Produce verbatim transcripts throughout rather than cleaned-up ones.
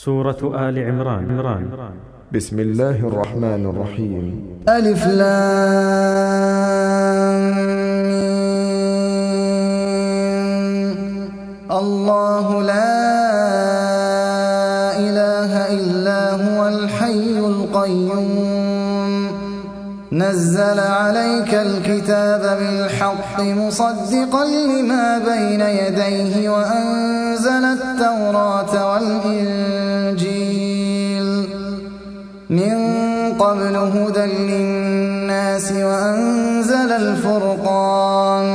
سورة آل عمران. عمران. بسم الله الرحمن الرحيم. ألف لام الله لا إله إلا هو الحي القيوم نزل عليك الكتاب بالحق مصدقا لما بين يديه وأنزل التوراة والإنجيل من قبل هدى للناس وأنزل الفرقان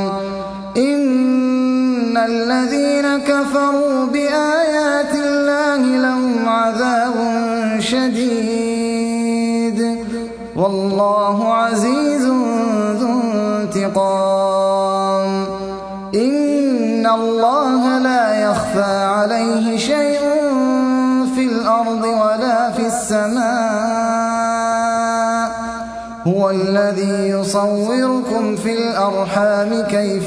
إن الذين كفروا بآيات الله لهم عذاب شديد والله عزيز ذو انتقام إن الله لا يخفى عليه شيء في الأرض ولا في السماء هو الذي يصوركم في الأرحام كيف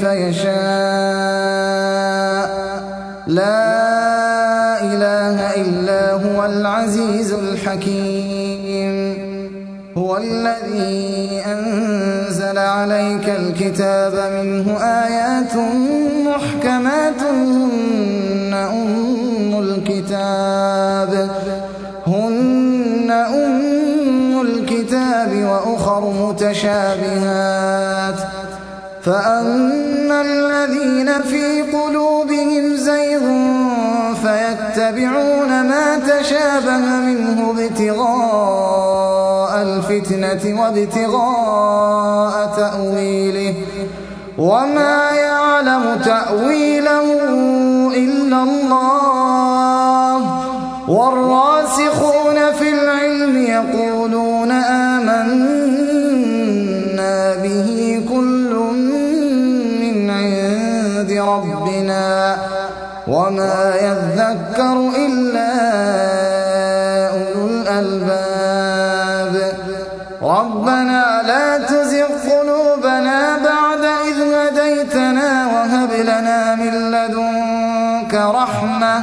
يشاء لا إله إلا هو العزيز الحكيم هو الذي أنزل عليك الكتاب منه آيات محكمات هن أم الكتاب هن أم الكتاب وأخر متشابهات فأما الذين في قلوبهم زيغ فيتبعون ما تشابه منه ابتغاء الفتنة وابتغاء تأويله وما يعلم تأويله إلا الله والراسخون في العلم يقولون آمنا به كل من عند ربنا وما يذكر إلا أولو الألباب ربنا لا تزغ قلوبنا بعد إذ هديتنا وهب لنا من لدنك رحمة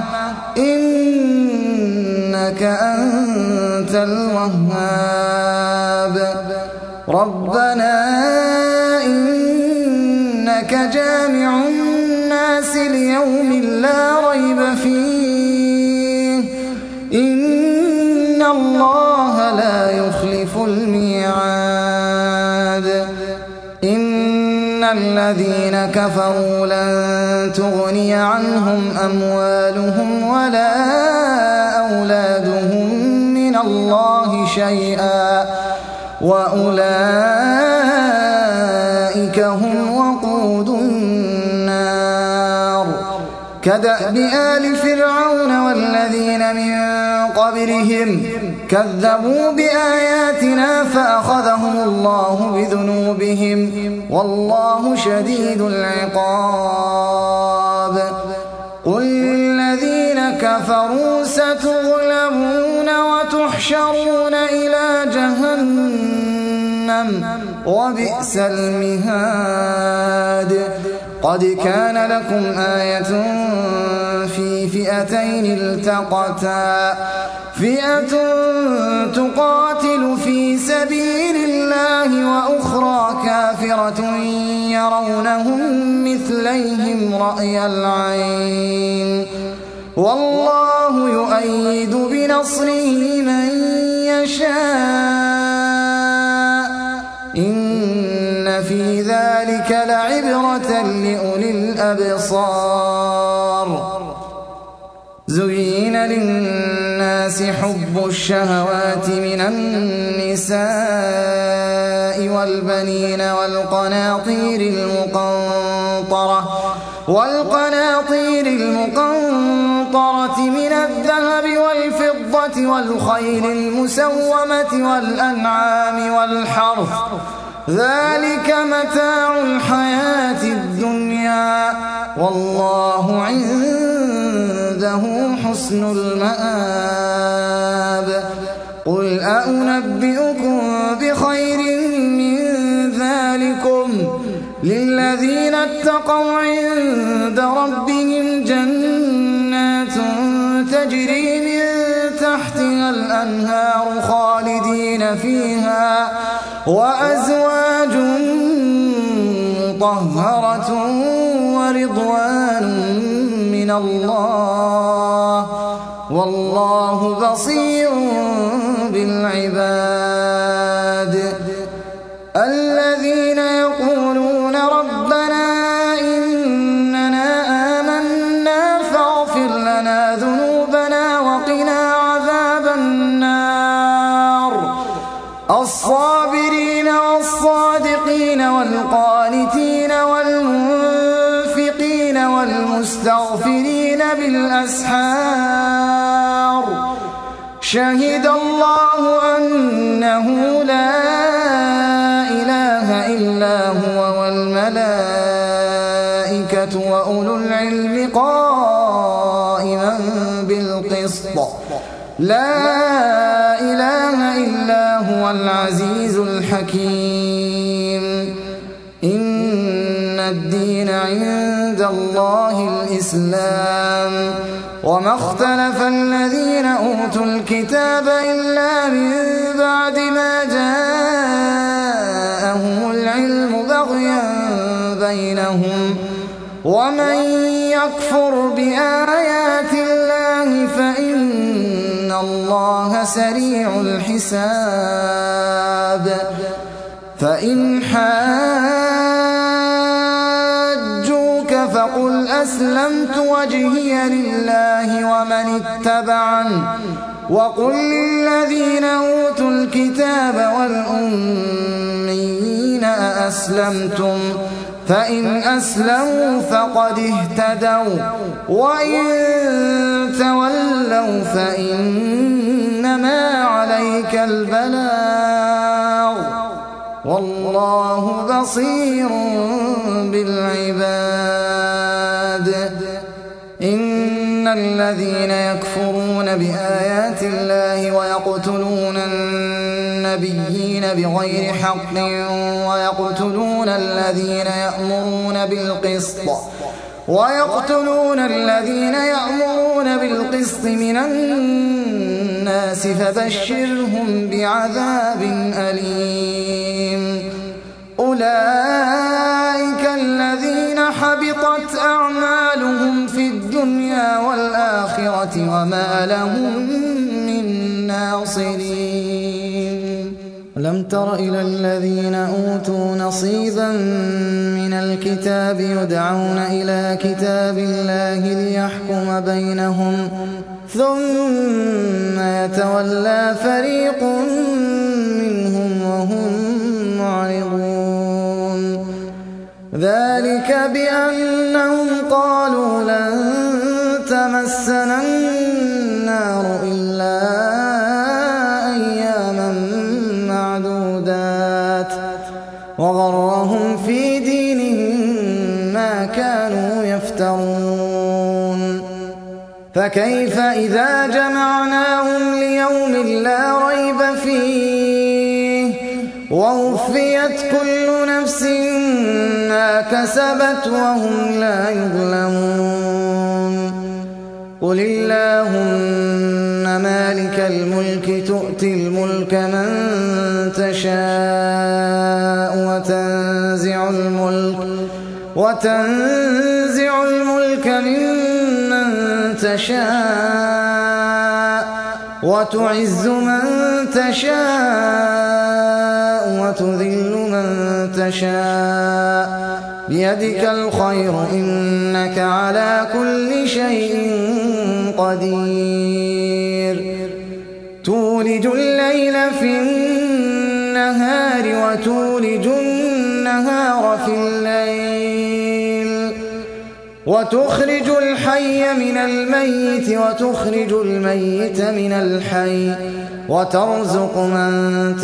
إنك أنت الوهاب ربنا إنك جامع الناس ليوم لا ريب فيه إن الله لا يخلف الميعاد إن الذين كفروا لن تغني عنهم أموالهم ولا أولادهم من الله شيئا وأولئك هم وقود النار كدأب آل فرعون والذين من قبلهم كذبوا بآياتنا فأخذهم الله بذنوبهم والله شديد العقاب قل للذين كفروا ستغلبون وتحشرون إلى جهنم وبئس المهاد قد كان لكم آية في فئتين التقتا فئة تقاتل في سبيل الله وأخرى كافرة يرونهم مثليهم رأي العين والله يؤيد بنصره من يشاء إن في ذلك لعبرة لأولي الأبصار زين للناس حب الشهوات من النساء والبنين والقناطير المقنطرة والقناطير المقنطرة من الذهب والفضة والخيل المسومة والأنعام والحرث ذلك متاع الحياة الدنيا والله عنده حسن المآب قل أنبئكم بخير من ذلكم للذين اتقوا عند ربهم جنات تجري من الأنهار خالدين فيها وأزواج مطهرة ورضوان من الله والله بصير بالعباد. الذين يقولون ربنا إننا آمنا فاغفر لنا ذنوبنا وقنا عذاب النار. الصابرين والصادقين والقانتين والمنفقين والمستغفرين بالأسحار. شهد الله أنه لا إله إلا هو والملائكة وأولو العلم قائما بالقسط. لا إله إلا هو العزيز الحكيم. إن الدين عند الله الإسلام وما اختلف الذين أوتوا الكتاب إلا من بعد ما جاءهم العلم بغيا بينهم ومن يكفر بآيات الله فإن الله سريع الحساب. فإن حاجوك فقل أسلمت وجهي لله ومن اتبعن وقل للذين أوتوا الكتاب والأميين أأسلمتم فإن أسلموا فقد اهتدوا وإن تولوا فإنما عليك البلاغ والله بصير بالعباد. إن الذين يكفرون بآيات الله ويقتلون النبيين بغير حق ويقتلون الذين يأمرون بالقسط ويقتلون الذين يأمرون بالقسط من الناس فبشرهم بعذاب أليم. أولئك الذين حبطت أعمالهم في الدنيا والآخرة وما لهم من ناصرين. لم تر إلى الذين أوتوا نصيبا من الكتاب يدعون إلى كتاب الله ليحكم بينهم ثم يتولى فريق منهم وهم معرضون. ذلك بأنهم قالوا لن تمسنا النار إلا أياما معدودات وغرهم في دينهم ما كانوا يفترون. فكيف إذا جمعناهم ليوم لا ريب فيه ووفيت كل نفس ما كسبت وهم لا يظلمون. قل اللهم مالك الملك تؤتي الملك من تشاء وتنزع الملك وتنزع الملك ممن تشاء وتعز من تشاء وتذل من تشاء بيدك الخير إنك على كل شيء قدير. تولج الليل في النهار وتولج النهار في الليل وتخرج الحي من الميت وتخرج الميت من الحي وترزق من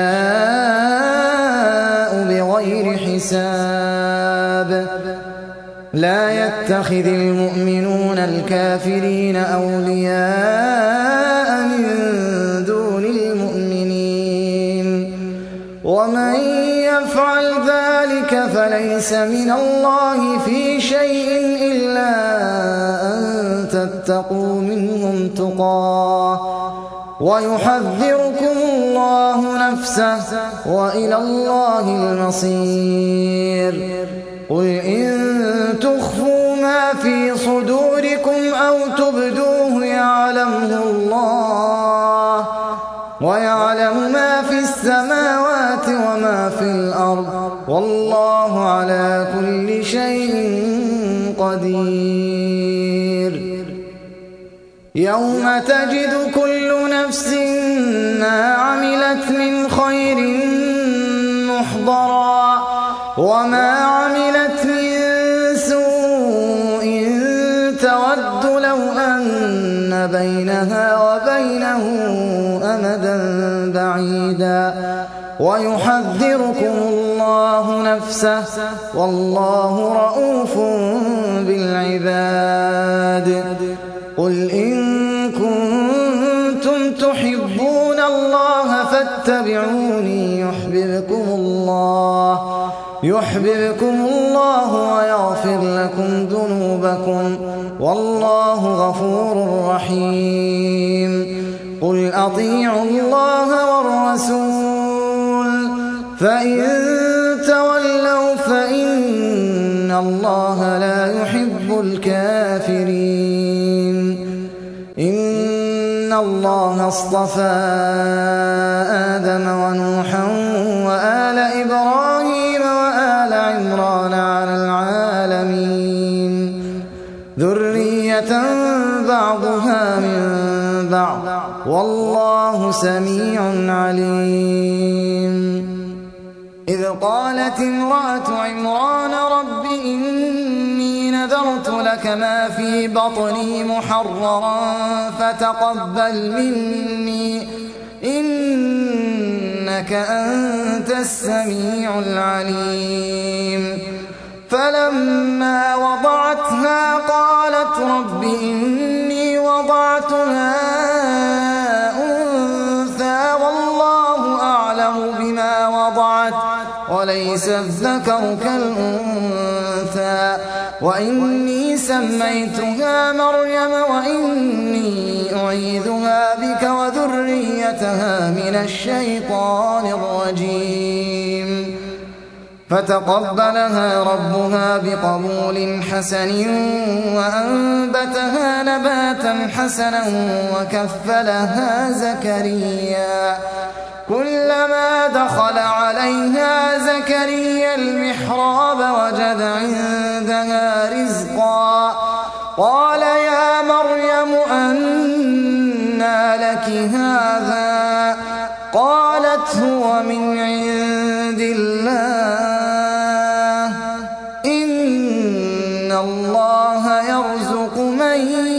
تشاء بغير حساب. لا يتخذ المؤمنون الكافرين أولياء من دون المؤمنين ومن يفعل ذلك فليس من الله في شيء إلا أن تتقوا منهم تقاه ويحذركم الله نفسه وإلى الله المصير. قل إن تخفوا ما في صدوركم أو تبدوه يعلمه الله ويعلم ما في السماوات وما في الأرض والله على كل شيء قدير. يوم تجد كل نفس ما عملت من خير محضرا وما عملت من سوء تود لو أن بينها وبينه أمدا بعيدا ويحذركم الله نفسه والله رءوف بالعباد. قل إن كنتم تحبون الله فاتبعوني يحببكم الله يحببكم الله ويغفر لكم ذنوبكم والله غفور رحيم. قل أطيعوا الله والرسول فإن تولوا فإن الله لا يحب الكافرين. إن الله اصطفى آدم ونوحا وآل إبراهيم وآل عمران على العالمين ذرية بعضها من بعض والله سميع عليم. إذ قالت امرأة عمران رب إني نذرت لك ما في بطني محررا فتقبل مني إنك أنت السميع العليم. فلما وضعتها قالت رب إني وضعتها أنثى والله أعلم بما وضعت وليس الذكر كالأنثى وإني سميتها مريم وإني أعيذها بك وذريتها من الشيطان الرجيم. فتقبلها ربها بقبول حسن وأنبتها نباتا حسنا وكفلها زكريا. كلما دخل عليها زكريا المحراب وجد عندها رزقا قال يا مريم أنى لك هذا قالت هو من عند الله إن الله يرزق من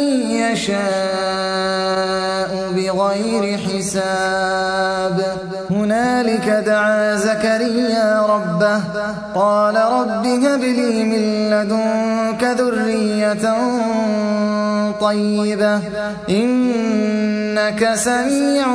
يشاء بغير حساب. هنالك دعا زكريا ربه قال رب هب لي من لدنك ذرية طيبة إنك سميع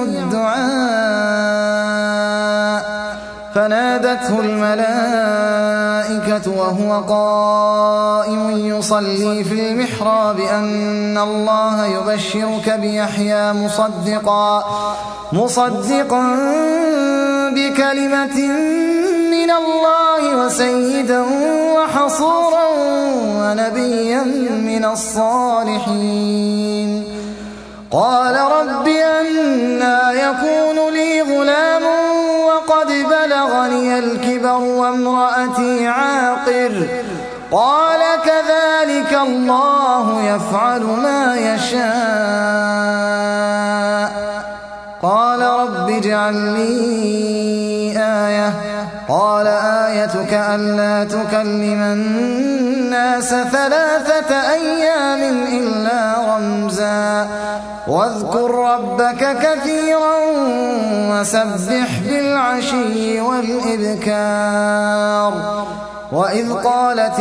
الدعاء. فنادته الملائكة وهو قائم يصلي في المحراب أن الله يبشرك بيحيى مصدقا مصدقا بكلمة من الله وسيدا وحصورا ونبيا من الصالحين. قال رب أنى يكون لي غلام وقد بلغني الكبر وامرأتي عاقر قال كذلك الله يفعل ما يشاء. قال رب اجعل لي آية قال آيتك ألا تكلم الناس ثلاثة أيام إلا رمزا واذكر ربك كثيرا وسبح بالعشي والإبكار. وإذ قالت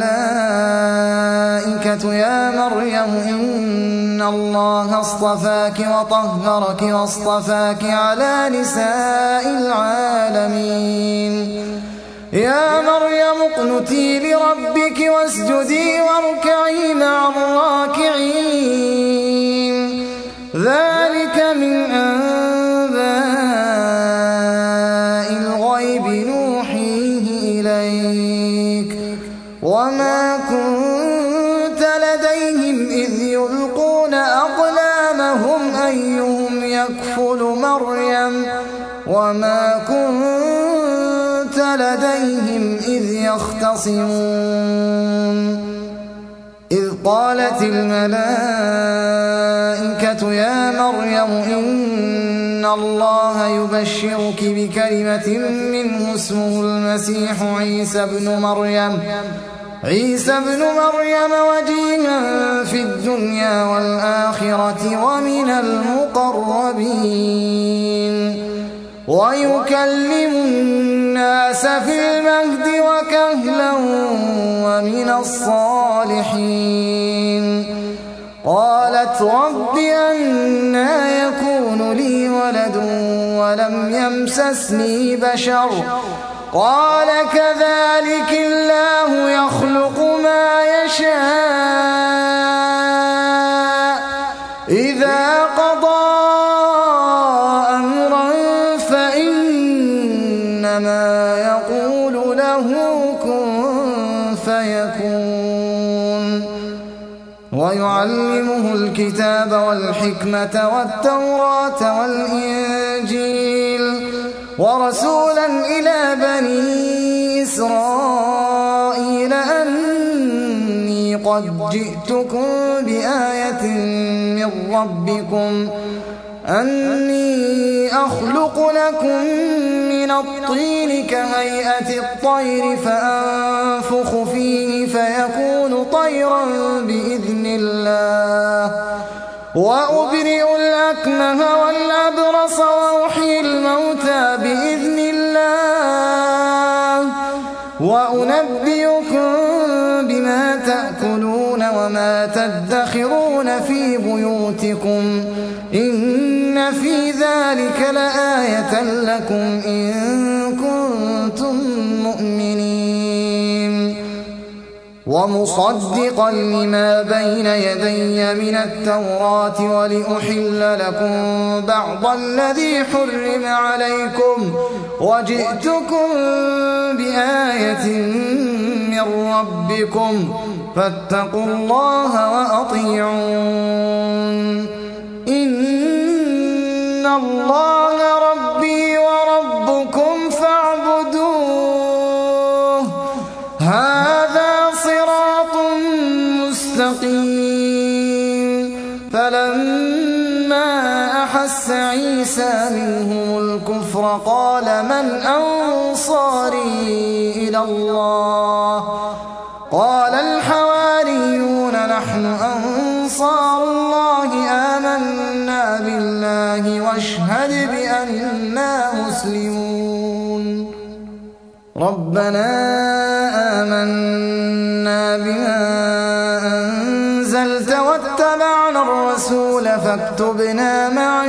الملائكة يا مريم إن الله اصطفاك وطهرك واصطفاك على نساء العالمين. يا مريم اقنتي لربك واسجدي واركعي مع الراكعين. ذلك من أيهم يكفل مريم وما كنت لديهم إذ يختصمون إذ قالت الملائكة يا مريم إن الله يبشرك بكلمة منه اسمه المسيح عيسى ابن مريم عيسى ابن مريم وجيها في الدنيا والآخرة ومن المقربين ويكلم الناس في المهد وكهلا ومن الصالحين قالت رب أنى يكون لي ولد ولم يمسسني بشر قال كذلك الله يخلق ما يشاء إذا قضى أمرا فإنما يقول له كن فيكون ويعلمه الكتاب والحكمة والتوراة والإنجيل ورسولا إلى بني إسرائيل أني قد جئتكم بآية من ربكم أني أخلق لكم من الطين كهيئة الطير فأنفخ فيه فيكون طيرا بإذن الله وأبرئ الأكمه والأبرص وأحيي الموتى بإذن الله وأنبئكم بما تأكلون وما تدخرون في بيوتكم إن في ذلك لآية لكم إن كنتم مؤمنين ومصدقا لما بين يدي من التوراة ولأحل لكم بعض الذي حرم عليكم وجئتكم بآية من ربكم فاتقوا الله وأطيعون إن الله ربي وربكم فاعبدوه هذا صراط مستقيم فلما أحس عيسى منهم الكفر قال من أنصاري إلى الله قال الحواريون نحن أنصار الله آمنا بالله واشهد بأننا مسلمون ربنا آمنا بما أنزلت واتبعنا الرسول فاكتبنا مع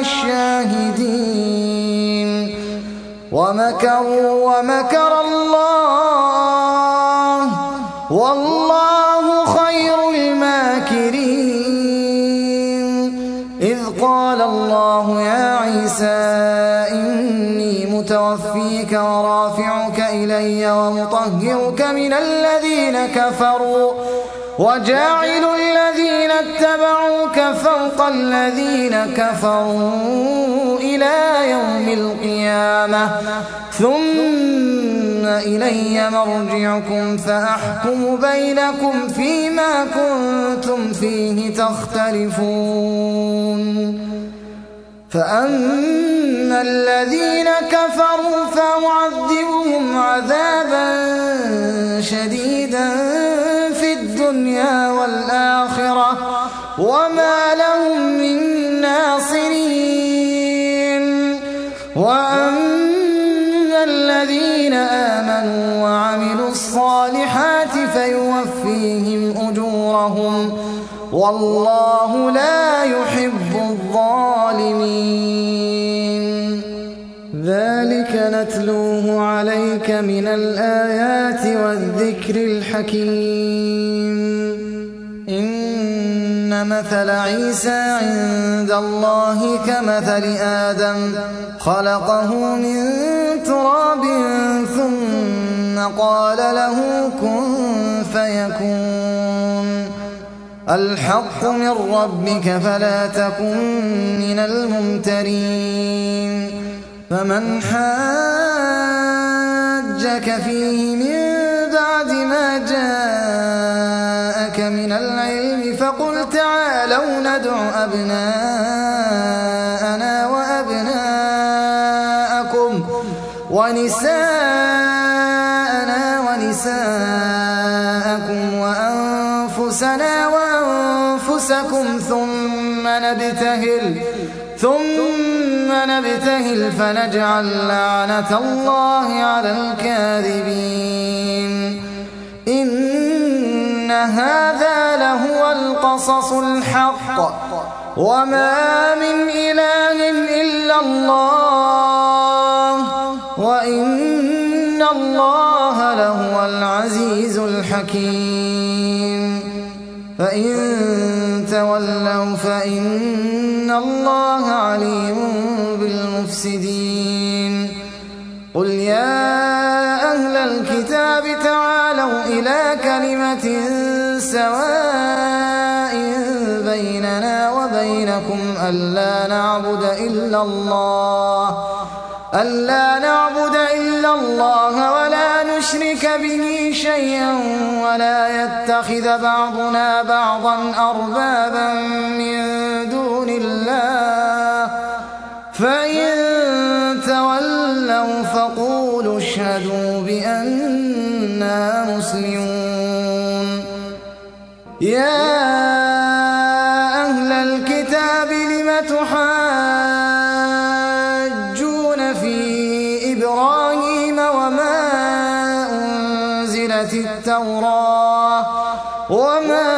الشاهدين ومكروا ومكر الله والله خير الماكرين إذ قال الله يا عيسى إني متوفيك ورافعك إلي ومطهرك من الذين كفروا وجاعل الذين اتبعوك فوق الذين كفروا إلى يوم القيامة ثم إلي مرجعكم فأحكم بينكم فيما كنتم فيه تختلفون فأما الذين كفروا فأعذبهم عذابا شديدا في الدنيا والآخرة وما لهم من ناصرين وأما الذين آمنوا وعملوا الصالحات فيوفيهم أجورهم والله لا يحب الظالمين ذلك نتلوه عليك من الآيات والذكر الحكيم إن مثل عيسى عند الله كمثل آدم خلقه من تراب ثم قال له كن فيكون الحق من ربك فلا تكن من الممترين فمن حاجك فيه من بعد ما جاءك من العلم فقل تعالوا ندع أبناءنا وأبناءكم ونساءنا ونساءكم وأنفسنا وأنفسكم ثم نبتهل ثم نبتهل فنجعل لعنة الله على الكاذبين إن هذا لهو القصص الحق وما من إله إلا الله وإن الله لهو العزيز الحكيم فإن تولوا فإن الله عليم بالمفسدين قل يا أهل الكتاب تعالوا إلى كلمة سواء بيننا وبينكم ألا نعبد إلا الله ألا نعبد إلا الله ولا نشرك به شيئا ولا يتخذ بعضنا بعضا أربابا من دون الله فإن تولوا فقولوا اشهدوا بأننا مسلمون يا أهل الكتاب لم تحاجون في إبراهيم وما أنزلت التوراة وما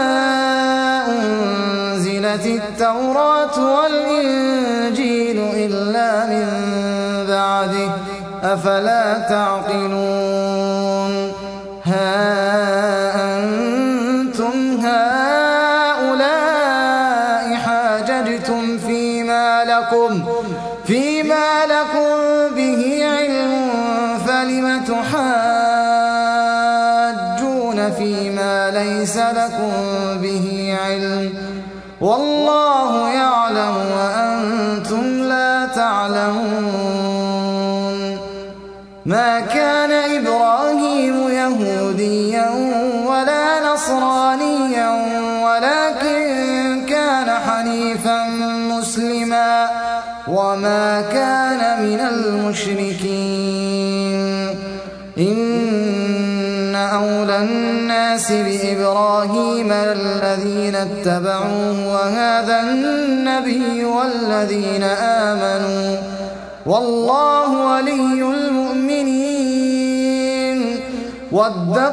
أنزلت التوراة والإنجيل إلا من بعده أفلا تعقلون ها أنتم هؤلاء حاججتم فيما لكم فيما لكم به علم فلم تحاجون فيما ليس لكم به علم والله يعلم وأنتم لا تعلمون ما كان إبراهيم يهوديا ولا نصرانيا ولكن كان حنيفا مسلما وما كان من المشركين إن أولى الناس بإبراهيم الذين اتبعوه وهذا النبي والذين آمنوا والله ولي المؤمنين ودت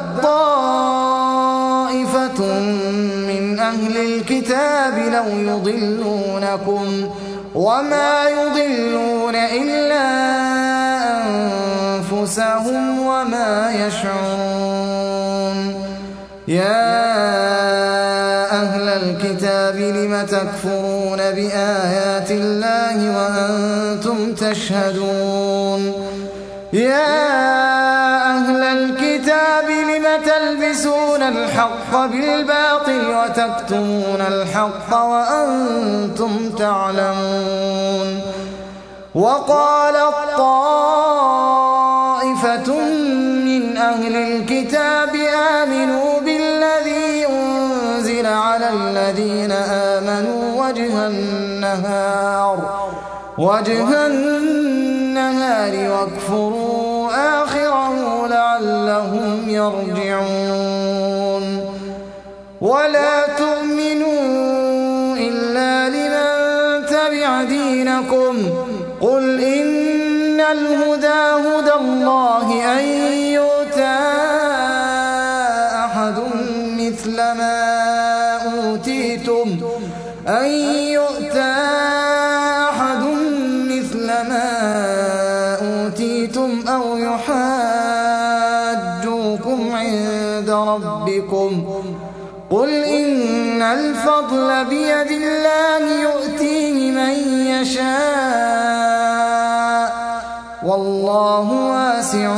طائفة من أهل الكتاب لو يضلونكم وما يضلون إلا أنفسهم وما يشعرون يا أهل الكتاب لم تكفرون بآيات الله وأنتم تشهدون يا أهل الكتاب لم تلبسون الحق بالباطل وتكتمون الحق وأنتم تعلمون وقالت طائفة من أهل الكتاب آمنوا بالذي أنزل على الذين آمنوا وجه النهار وجه النهار واكفروا آخره لعلهم يرجعون ولا تؤمنوا إلا لمن تبع دينكم قل إن الهدى هدى الله أن يؤتى أحد مثل ما أوتيتم أن يؤتى أحد مثل ما أوتيتم أو يحاجوكم عند ربكم قل إن الفضل بيد الله يؤتيه من يشاء والله واسع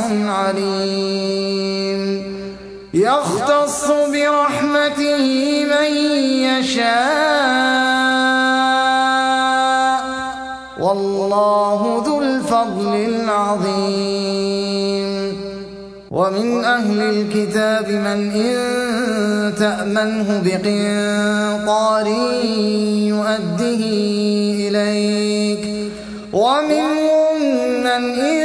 عليم يختص برحمته من يشاء والله ذو الفضل العظيم. ومن أهل الكتاب من إن تأمنه بقنطار يؤده إليك ومنهم من إن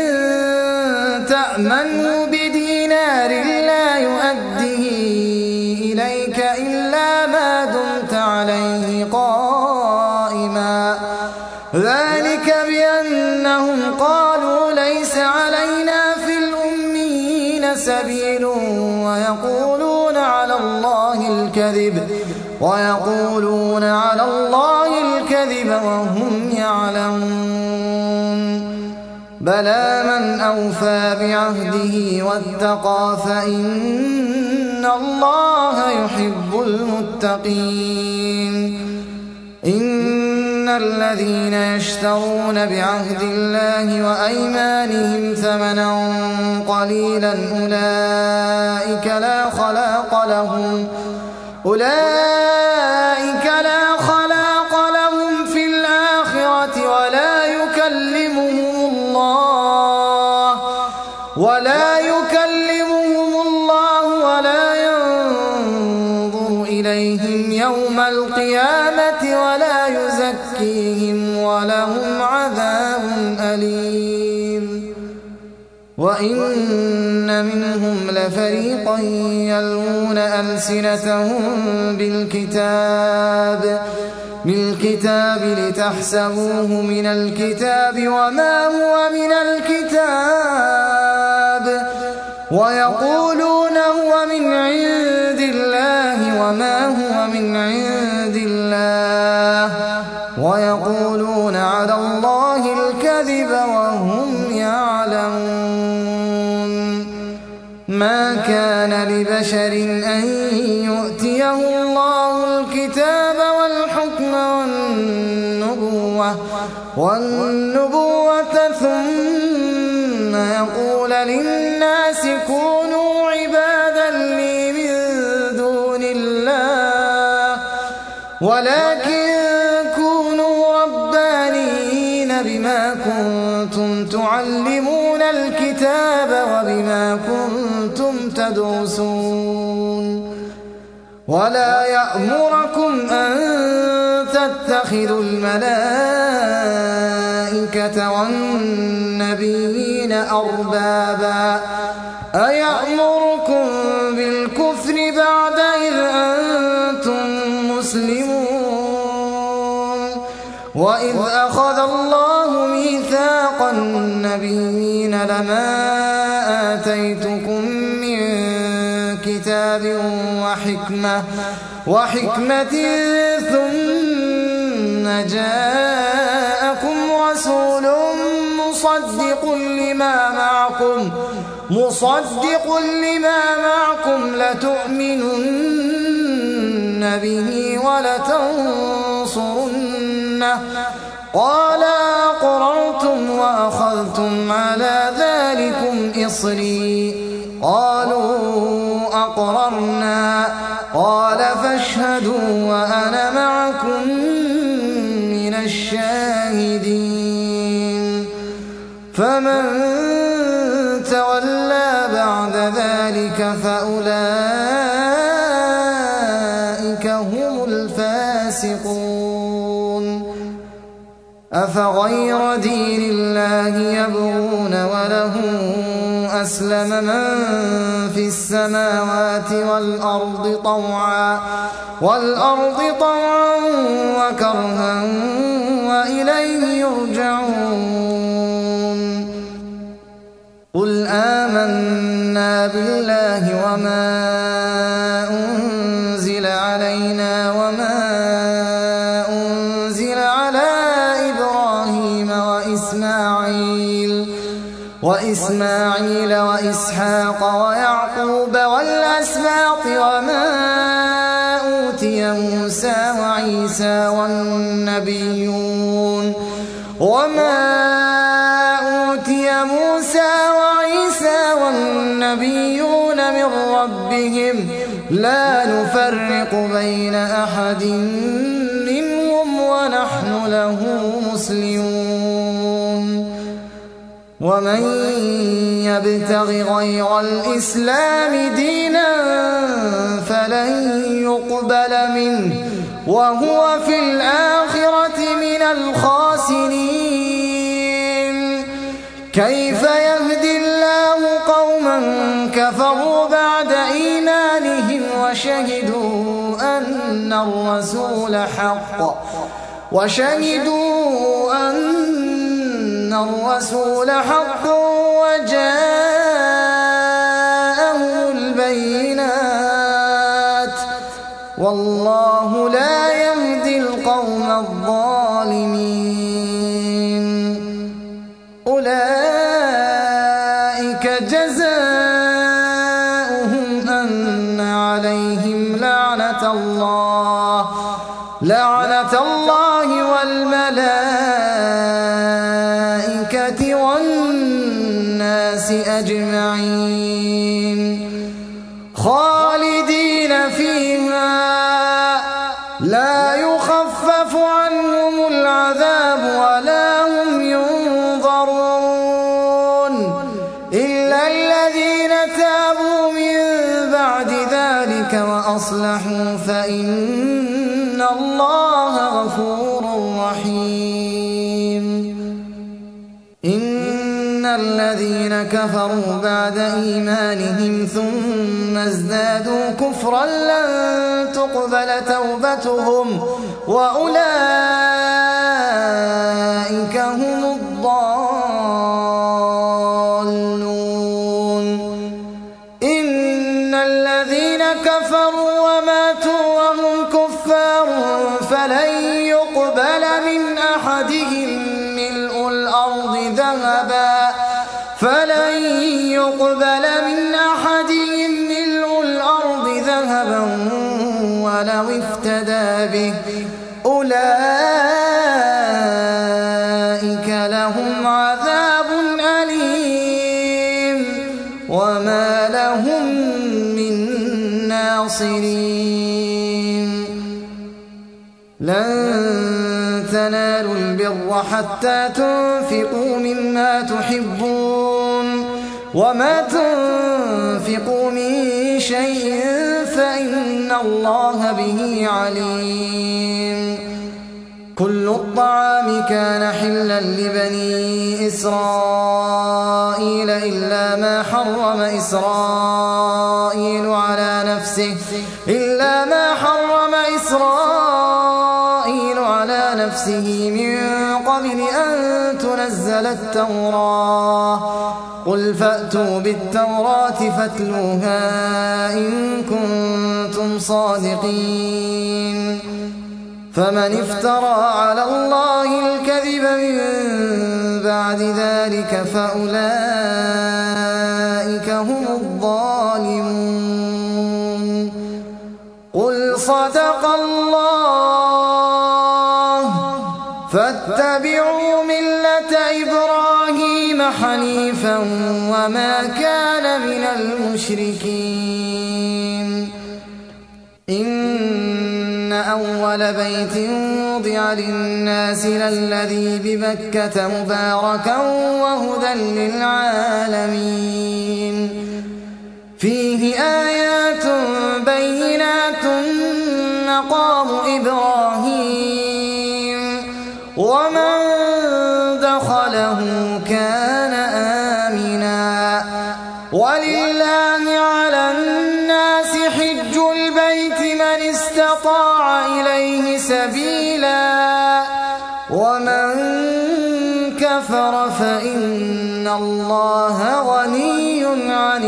تأمنه بدينار لا يؤده إليك إلا ما دمت عليه قائما ذلك بأنهم قالوا ليس علينا في الأميين سبيل ويقولون على الله الكذب ويقولون على الله الكذب وهم يعلمون. بلى من أوفى بعهده واتقى فإن الله يحب المتقين. إن الذين يشترون بعهد الله وأيمانهم ثمنا قليلا أولئك لا خلاق لهم أولئك لا خلاق لهم في الآخرة ولا يكلمهم الله ولا يكلمهم الله ولا ينظر إليهم يوم القيامة ولا يزكيهم ولهم عذاب أليم. وإن منهم لفريقا يلوون ألسنتهم بالكتاب بالكتاب لتحسبوه من الكتاب وما هو من الكتاب ويقولون هو من عند الله وما هو من عند الله ويقولون على الله الكذب وهم يعلمون. ما كان لبشر أن يؤتيه الله الكتاب والحكم والنبوة والنبوة ثم يقول للناس كونوا عبادا لي من دون الله ولكن كونوا ربانيين بما كنتم تعلمون الكتاب وبما كنتم تدرسون. ولا يأمركم أن تتخذوا الملائكة والنبيين أربابا أيأمركم بالكفر بعد إذ أنتم مسلمون. وإذ أخذ الله ميثاق النبيين لما آتيتكم من كتاب وحكمة وحكمة ثم جاءكم رسول مصدق لما معكم مصدق لما معكم لتؤمنن به ولتنصرنه قال أقررتم وأخذتم على ذلكم إصري قالوا أقررنا قال فاشهدوا وأنا معكم من الشاهدين. فمن تولى بعد ذلك فأولئك هم الفاسقون. أفغير دين الله يبغون وله أسلم من في السماوات والأرض طوعا والأرض طوعا وكرها وإليه يرجعون. قل آمنا بالله وما أنزل علينا وما أنزل على إبراهيم وإسماعيل وإسماعيل وإسحاق ويعقوب والأسباط وما أوتي موسى وعيسى والنبيون وما أوتي موسى وعيسى والنبيون من ربهم لا نفرق بين أحد منهم ونحن له مسلمون ومن يبتغ غير الإسلام دينا فلن يقبل منه وهو في الآخرة من الخاسرين كيف يهدي الله قوما كفروا بعد إيمانهم وشهدوا أن الرسول حق وشهدوا أن الرسول حق وجاءهم البينات والله لا يهدي القوم الظالمين أولئك جزاؤهم أن عليهم لعنة الله لعنة الله والملائكة والناس أجمعين خالدين فيها لا يخفف عنهم العذاب ولا هم ينظرون إلا الذين تابوا من بعد ذلك وأصلحوا فإن الله غفور رحيم إن الذين كفروا بعد إيمانهم ثم ازدادوا كفرا لن تقبل توبتهم وأولئك هم الضالون إن الذين كفروا وماتوا وهم كفار فلن يقبل من أحدهم ملء الأرض ذهبا فلن يقبل من أحدهم ملء الأرض ذهبا ولو افتدى به أولئك لهم عذاب أليم وما لهم من ناصرين لن تنالوا البر حتى تنفقوا مما تحبون وما تنفقوا من شيء فإن الله به عليم كل الطعام كان حلا لبني إسرائيل إلا ما حرم إسرائيل على نفسه إلا ما حرم إسرائيل على نفسه من قبل أن تنزل التوراة قل فأتوا بالتوراة فاتلوها إن كنتم صادقين فمن افترى على الله الكذب من بعد ذلك فأولئك هم الظالمون قل صدق الله فاتبعوا ملة إبراهيم حنيفا وما كان من المشركين إن أول بيت وضع للناس للذي ببكة مباركا وهدى للعالمين فيه آيات بينات مقام إبراهيم ومن دخله كان آمنا ولله على الناس حج البيت من استطاع إليه سبيلا ومن كفر فإن الله غني عن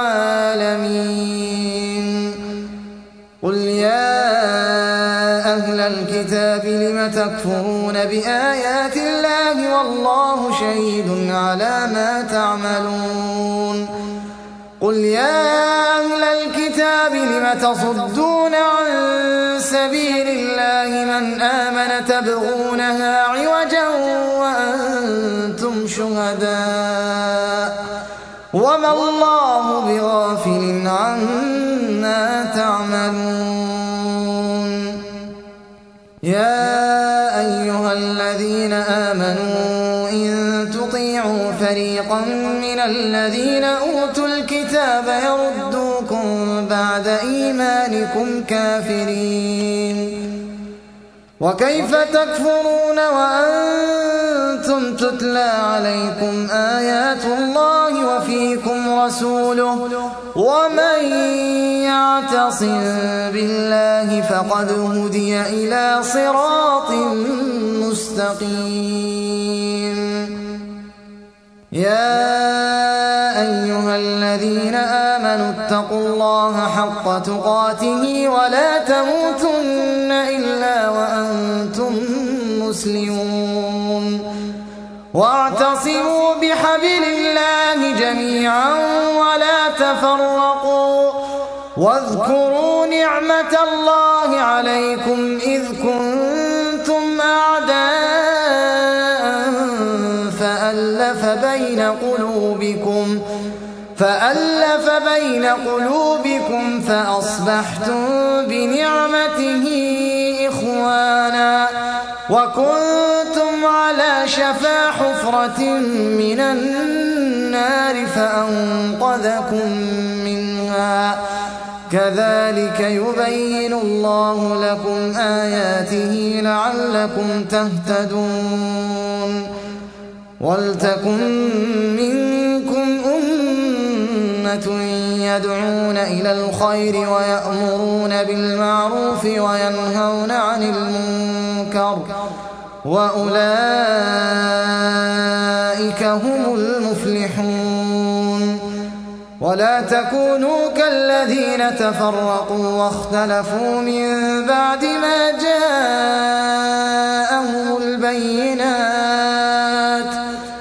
العالمين قل يا أهل الكتاب لم تكفرون بآيات الله والله شهيد على ما تعملون قل يا أهل الكتاب لم تصدون عن سبيل الله من آمن تبغونها عوجا وأنتم شهداء وما الله بغافل عما تعملون إن تطيعوا فريقا من الذين أوتوا الكتاب يردوكم بعد إيمانكم كافرين. وكيف تكفرون وأنتم تتلى عليكم آيات الله وفيكم رسوله ومن يعتصم بالله فقد هدي إلى صراط مستقيم. يا أيها الذين آمنوا اتقوا الله حق تقاته ولا تموتن إلا وأنتم مسلمون. واعتصموا بحبل الله جميعا ولا تفرقوا واذكروا نعمة الله عليكم إذ كنتم أعداء فألف بين قلوبكم فألف بين قلوبكم فأصبحتم بنعمته إخوانا وكنتم على شفا حفرة من النار فأنقذكم منها. كذلك يبين الله لكم آياته لعلكم تهتدون. ولتكن منكم أمة يدعون إلى الخير ويأمرون بالمعروف وينهون عن المنكر وأولئك هم المفلحون. ولا تكونوا كالذين تفرقوا واختلفوا من بعد ما جاءهم البينات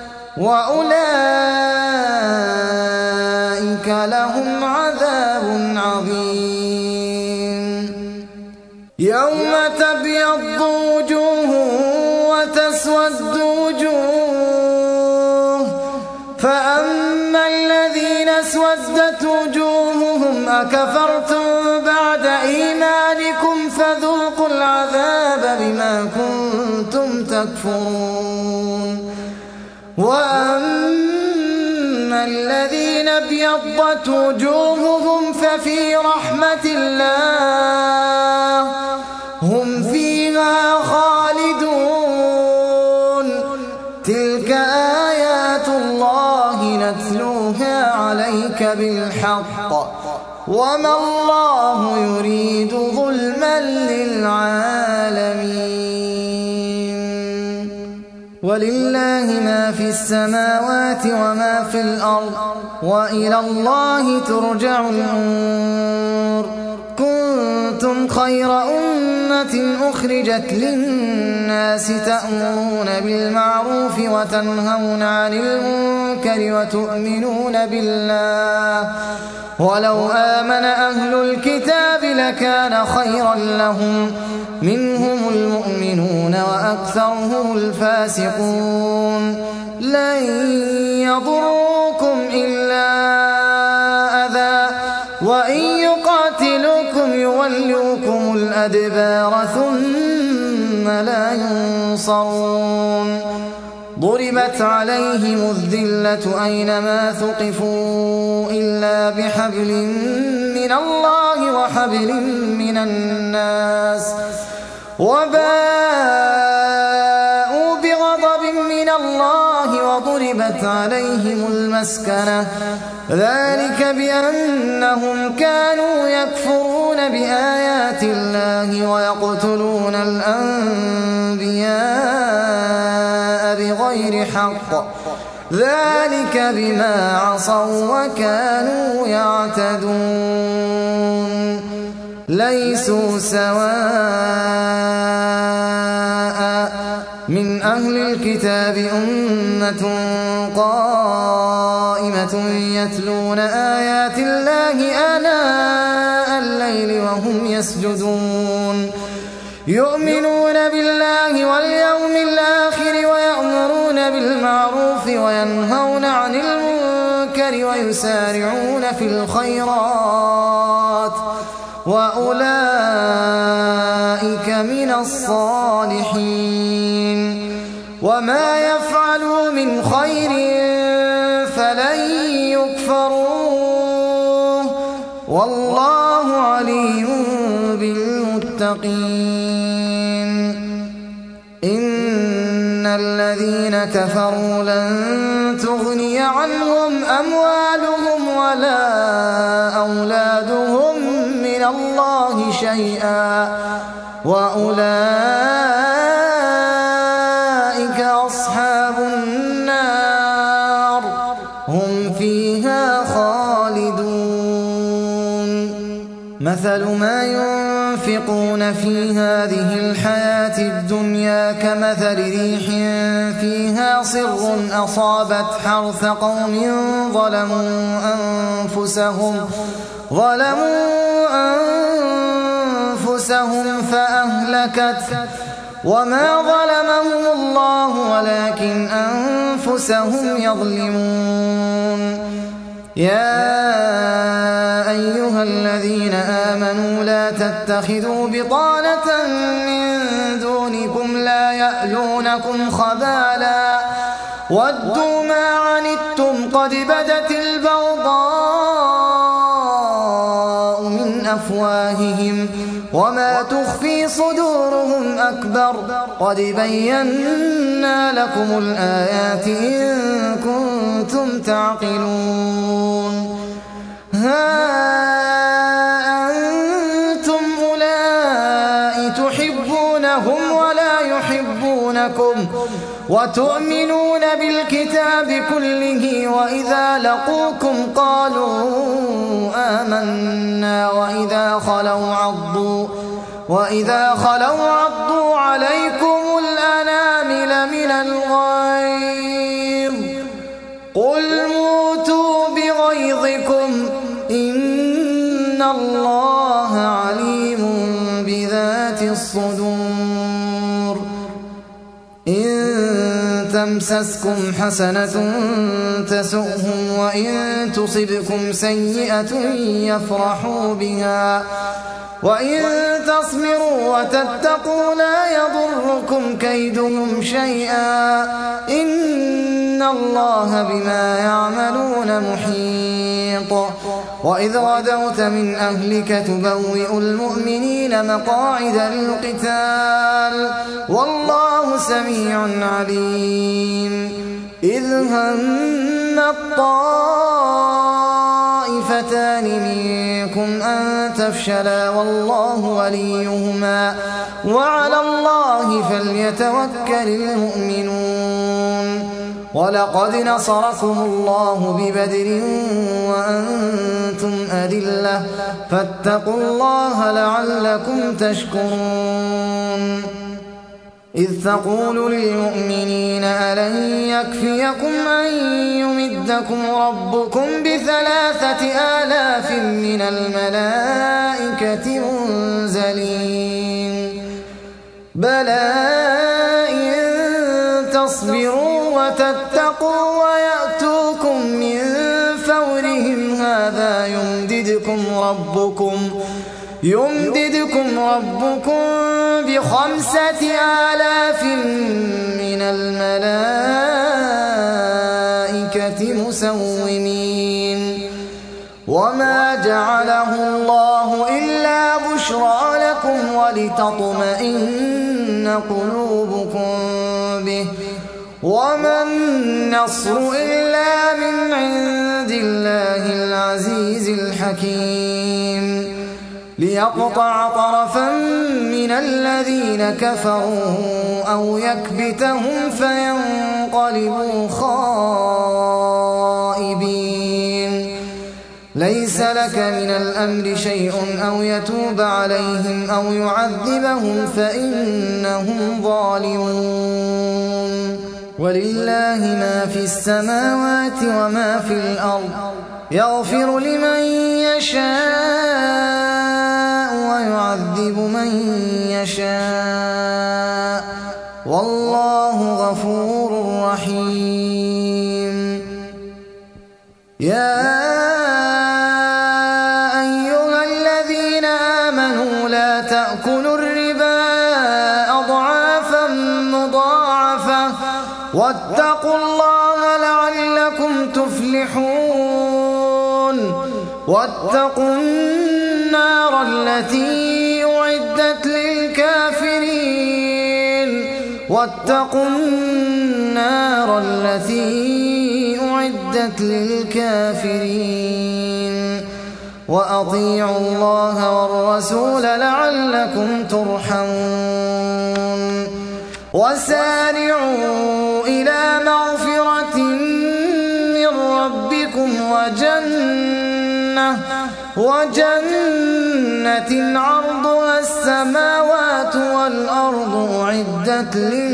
وأولئك لهم عذاب عظيم. يوم تبيض وجوه وتسود وجوه فأما الذين اسودت وجوههم أكفرتم بعد إيمانكم فذوقوا العذاب بما كنتم تكفرون. وأما الذين ابيضت وجوههم ففي رحمة الله هم فيها خالدون. تلك آيات الله نتلوها عليك بالحق وما الله يريد ظلما للعالمين. ولله ما في السماوات وما في الأرض وإلى الله ترجع الأمور. كنتم خير أمة أخرجت للناس تأمرون بالمعروف وتنهون عن المنكر وتؤمنون بالله ولو آمن أهل الكتاب لكان خيرا لهم منهم المؤمنون وأكثرهم الفاسقون. لن يضروكم إلا أذى وإن يقاتلوكم يولوكم الأدبار ثم لا ينصرون. ضربت عليهم الذلة أينما ثقفوا إلا بحبل من الله وحبل من الناس وباءوا بغضب من الله وضربت عليهم المسكنة ذلك بأنهم كانوا يكفرون بآيات الله ويقتلون الأنبياء بغير حق ذلك بما عصوا وكانوا يعتدون. ليسوا سواء من أهل الكتاب أمة قائمة يتلون آيات الله آناء الليل وهم يسجدون يؤمنون بالله واليوم الآخر ويأمرون بالمعروف وينهون عن المنكر ويسارعون في الخيرات وأولئك من الصالحين. وما يفعل من خير فلن يكفروه والله عليم بالمتقين إن الذين كفروا لن تغني عنهم أموالهم ولا أولادهم من الله شيئا وأولئك أصحاب النار هم فيها خالدون مثل ما ينفقون في هذه الحياة الدنيا كمثل ريح فيها صر أصابت حرث قوم ظلموا أنفسهم ظلموا أنفسهم فأهلكت وما ظلمهم الله ولكن أنفسهم يظلمون يا أيها الذين آمنوا لا تتخذوا بطانة من دونكم لا يألونكم خبالا ودوا ما عنتم قد بدت البغضاء من أفواههم وما تخفي صدورهم أكبر قد بينا لكم الآيات إن كنتم تعقلون ها أنتم أولئك تحبونهم ولا يحبونكم وتؤمنون بالكتاب كله وإذا لقوكم قالوا آمنا وإذا خلوا عضوا وإذا خلوا عضوا عليكم الأنامل من الغيظ قل موتوا بغيظكم إن الله عليم بذات الصدور إن تمسسكم حسنة تسؤهم وإن تصبكم سيئة يفرحوا بها وإن تصبروا وتتقوا لا يضركم كيدهم شيئا إن الله بما يعملون محيط وإذ غدوت من أهلك تبوئ المؤمنين مقاعد للقتال والله سميع عليم إذ هم الطائفتان منكم أن تفشلا والله وليهما وعلى الله فليتوكل المؤمنون ولقد نصركم الله ببدر وأنتم أذلة فاتقوا الله لعلكم تشكرون إذ تقول للمؤمنين ألن يكفيكم أن يمدكم ربكم بثلاثة آلاف من الملائكة منزلين بلى إن تصبروا وتتقوا ويأتوكم من فورهم هذا يمددكم ربكم يمددكم ربكم بخمسة آلاف من الملائكة مسومين وما جعله الله إلا بشرى لكم ولتطمئن قلوبكم به وما النصر إلا من عند الله العزيز الحكيم ليقطع طرفا من الذين كفروا أو يكبتهم فينقلبوا خائبين ليس لك من الأمر شيء أو يتوب عليهم أو يعذبهم فإنهم ظالمون ولله ما في السماوات وما في الأرض يغفر لمن يشاء ويعذب من يشاء والله غفور رحيم يا أيها الذين آمنوا لا تأكلوا الربا أضعافا مضاعفة واتقوا واتقوا الله لعلكم تفلحون واتقوا النار التي أعدت للكافرين واتقوا النار التي أعدت للكافرين وأطيعوا الله والرسول لعلكم ترحمون وسارعوا إلى مغفرة من ربكم وجنة وجنة عرضها السماوات والأرض أعدت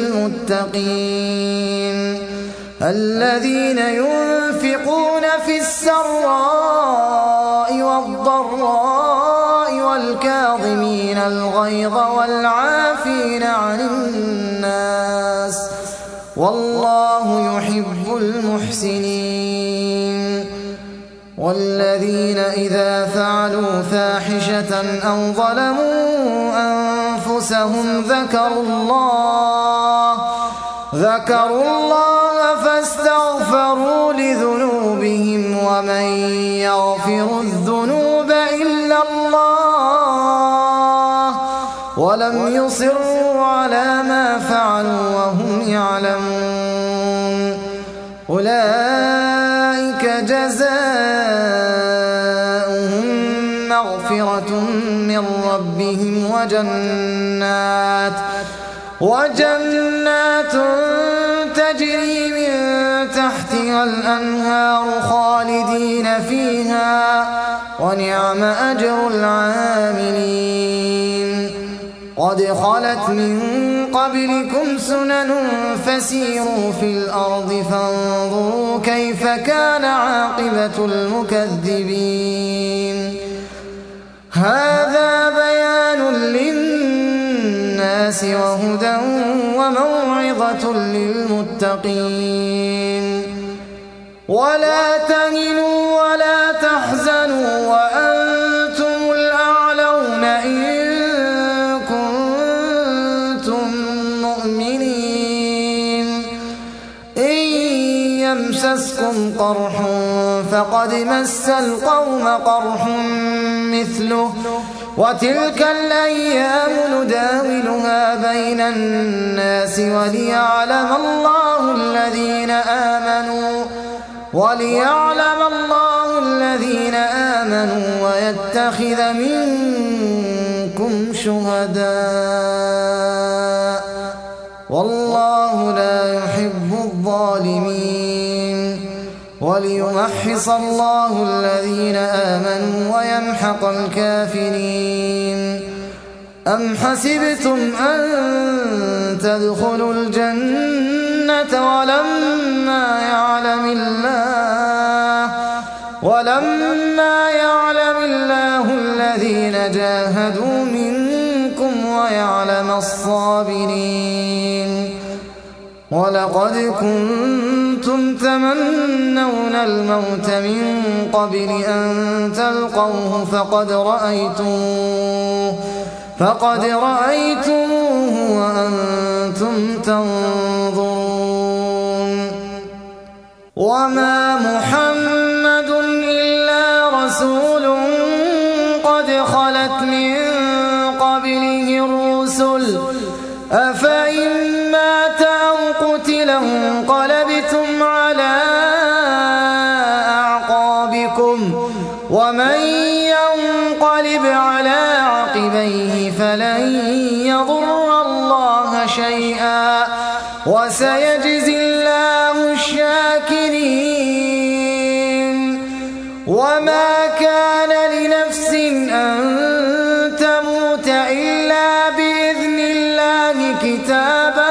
للمتقين الذين ينفقون في السراء والضراء والكاظمين الغيظ والعافين عن الناس والله يحب المحسنين والذين إذا فعلوا فاحشة أو ظلموا أنفسهم ذكروا الله ذكروا الله فاستغفروا لذنوبهم ومن يغفر الذنوب إلا الله ولم يصروا على ما فعلوا وهم يعلمون أولئك جزاؤهم مغفرة من ربهم وجنات وجنات تجري من تحتها الأنهار خالدين فيها ونعم أجر العاملين قد خلت من قبلكم سنن فسيروا في الأرض فانظروا كيف كان عاقبة المكذبين هذا بيان للناس وهدى وموعظة للمتقين ولا تهنوا ولا تحزنوا وأنتم الأعلون إن كنتم مؤمنين إن يمسسكم قرح فقد مس القوم قرح مثله وتلك الأيام نداولها بين الناس وليعلم الله الذين آمنوا وليعلم الله الذين آمنوا ويتخذ منكم شهداء والله لا يحب الظالمين وليمحص الله الذين آمنوا ويمحق الكافرين أم حسبتم أن تدخلوا الجنة ولما يعلم الله ولما يعلم الله الذين جاهدوا منكم ويعلم الصابرين ولقد كنتم تمنون الموت من قبل أن تلقوه فقد رأيتموه فقد رأيتموه وأنتم تنظرون وما محمد إلا رسول قد خلت من قبله الرسل أفإن مات أو قتل انقلبتم على أعقابكم ومن ينقلب على عقبيه فلن يضر الله شيئا وسيجزي الله الشاكرين وما كان لنفس أن تموت إلا بإذن الله كتابا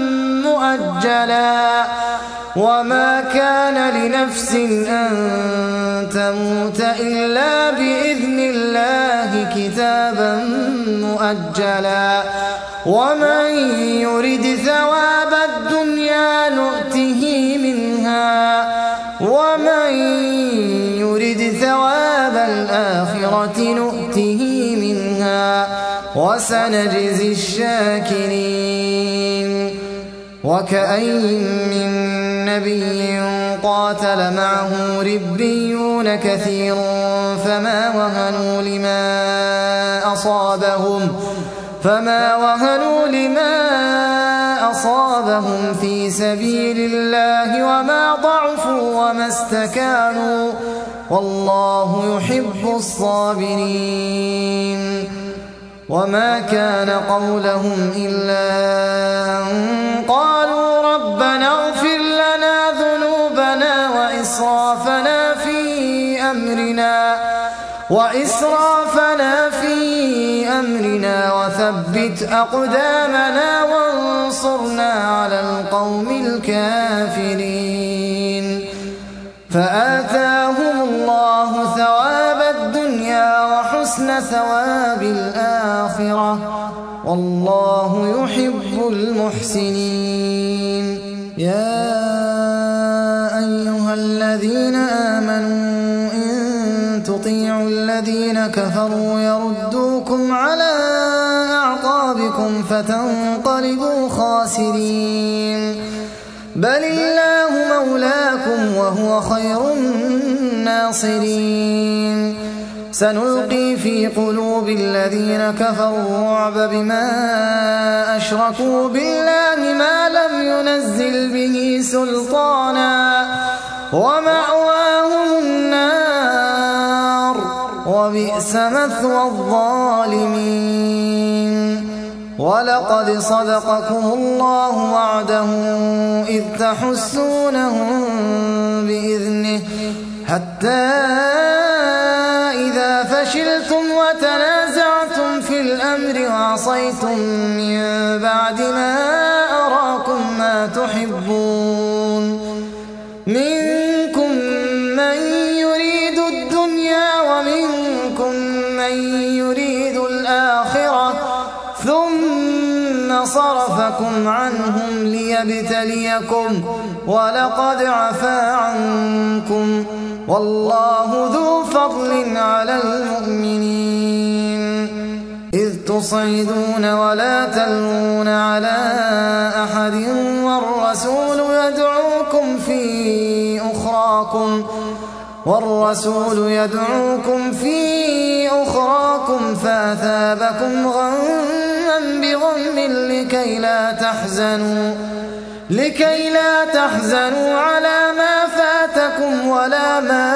مؤجلا وما كان لنفس أن تموت إلا بإذن الله كتابا مؤجلا ومن يرد ثواب الدنيا نؤته منها ومن يرد ثواب الآخرة نؤته منها وسنجزي الشاكرين وكأين من نبي قاتل معه ربيون كثير فما وهنوا لما أصابهم فما وهنوا لما أصابهم في سبيل الله وما ضعفوا وما استكانوا والله يحب الصابرين. وما كان قولهم إلا أن قالوا ربنا اغفر لنا ذنوبنا وإسرافنا في أمرنا وإسرافنا في أمرنا وثبت أقدامنا وانصرنا على القوم الكافرين. فآتاهم الله ثواب الدنيا وحسن ثواب الآخرة والله يحب المحسنين. يا أيها الذين آمنوا إن تطيعوا الذين كفروا يردوكم على أعقابكم فتنقلبوا خاسرين. بل الله مولاكم وهو خير الناصرين. سنلقي في قلوب الذين كفروا الرعب بما أشركوا بالله ما لم ينزل به سلطانا ومأواهم النار وبئس مثوى الظالمين. ولقد صدقكم الله وعده إذ تحسونهم بإذنه حتى إذا فشلتم وتنازعتم في الأمر وعصيتم من بعد ما أراكم ما تحبون منكم من يريد الدنيا ومنكم من يريد الآخرة ثم صرفكم عنهم ليبتليكم ولقد عفا عنكم والله ذو فضل على المؤمنين. إذ تصعدون ولا تلوون على أحد والرسول يدعوكم في أخراكم والرسول يدعوكم في أخراكم فأثابكم غما بغم لكي لا تحزنوا لكي لا تحزنوا على ما فاتكم ولا ما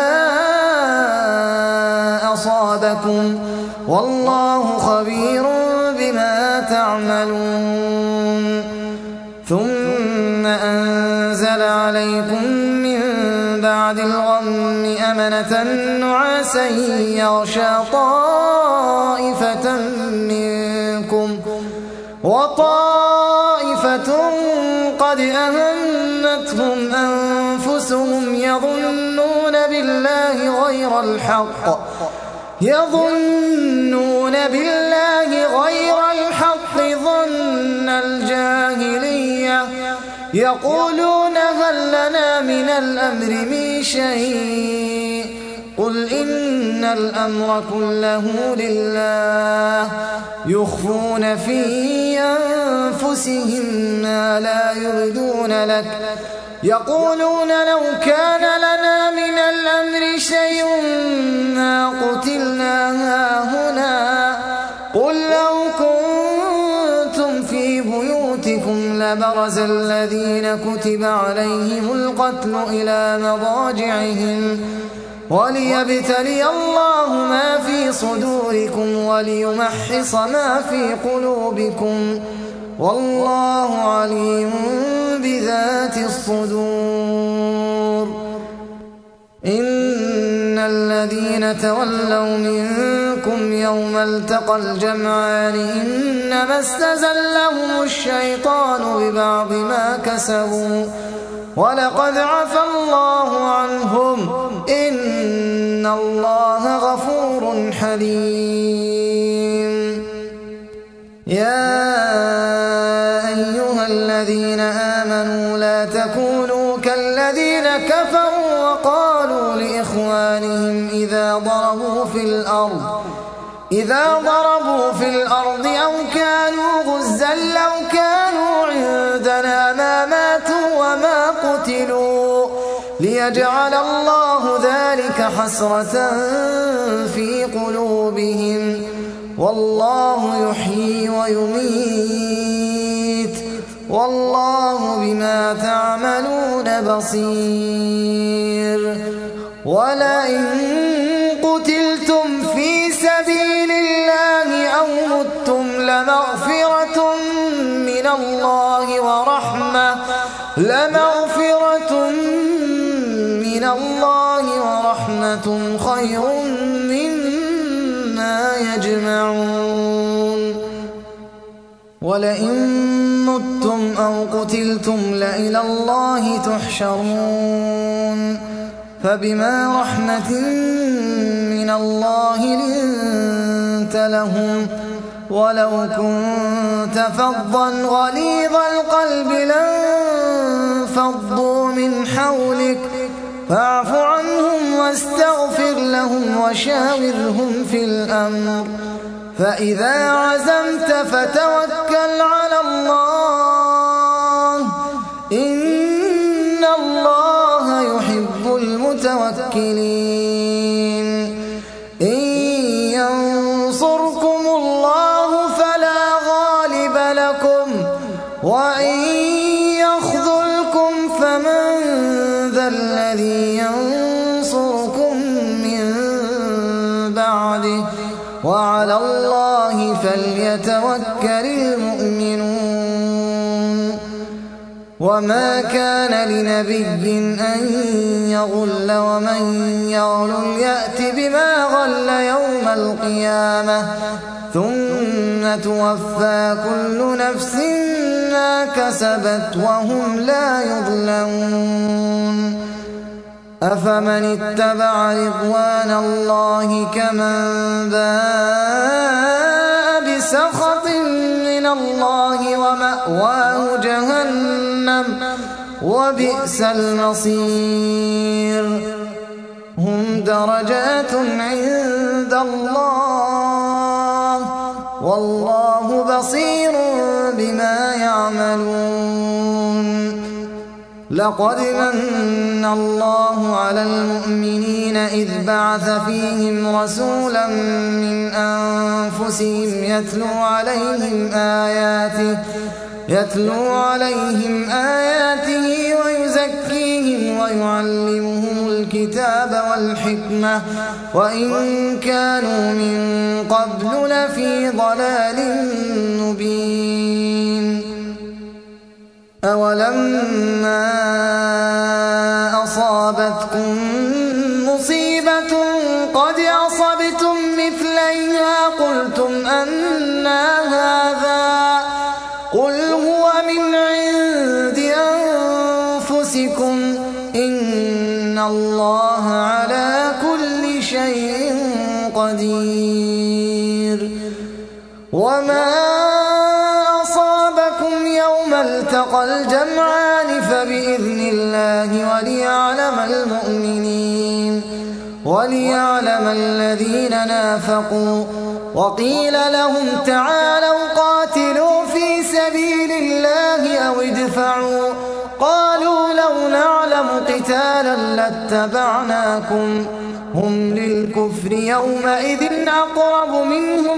أصابكم والله خبير بما تعملون. ثم أنزل عليكم من بعد الغم أمنة نعاسا يغشى طائفة منكم وطائفة قد أهمتهم أنفسهم يظنون بالله غير الحق يظنون بالله غير الحق ظن الجاهلية يقولون هل لنا من الأمر من شيء قل إن الأمر كله لله يخفون في أنفسهم ما لا يبدون لك يقولون لو كان لنا من الأمر شيء ما قتلنا هاهنا قل لو كنتم في بيوتكم لبرز الذين كتب عليهم القتل إلى مضاجعهم وليبتلي الله ما في صدوركم وليمحص ما في قلوبكم والله عليم بذات الصدور. إن الذين تولوا منكم يوم التقى الجمعان إنما استزلهم الشيطان ببعض ما كسبوا ولقد عفى الله عنهم إن الله غفور حليم. يا أيها الذين آمنوا لا تكونوا كالذين كفروا وقالوا لإخوانهم إذا ضربوا في الأرض إذا ضربوا في الأرض أو كانوا غزا لو كانوا عندنا ما ماتوا وما قتلوا ليجعل الله ذلك حسرة في قلوبهم والله يحيي ويميت والله بما تعملون بصير. ولئن قتلتم في سبيل الله أو متم لمغفرة من الله ورحمة لمغفرة من الله ورحمة خير مما يجمعون. ولئن متم أو قتلتم لإلى الله تحشرون. فبما رحمة من الله لنت لهم ولو كنت فظا غليظ القلب لانفضوا من حولك فاعف عنهم واستغفر لهم وشاورهم في الأمر فإذا عزمت فتوكل على الله إن الله يحب المتوكلين. إن ينصركم الله فلا غالب لكم وإن يخذلكم فمن ذا الذي ينصركم من بعده وعلى الله فليتوكل المؤمنون. وما كان لنبي أن يغل ومن يغل يأت بما غل يوم القيامة ثم توفى كل نفس ما كسبت وهم لا يظلمون. أفمن اتبع رضوان الله كمن باء بسخط من الله ومأواه جهنم وبئس المصير. هم درجات عند الله والله بصير بما يعملون. لقد من الله على المؤمنين إذ بعث فيهم رسولا من أنفسهم يتلو عليهم آياته يتلو عليهم آياته ويزكيهم ويعلمهم الكتاب والحكمة وإن كانوا من قبل لفي ضلال مبين. أولما أصابتكم مصيبة قد أصبتم مثليها قلتم أنى هذا قل هو من عند أنفسكم إن الله على كل شيء قدير. وما أصابكم يوم التقى الجمعان فبإذن الله وليعلم المؤمنين وليعلم الذين نافقوا. وقيل لهم تعالوا قاتلوا في سبيل الله أو ادفعوا قالوا لو نعلم قتالا لاتبعناكم هم للكفر يومئذ أقرب منهم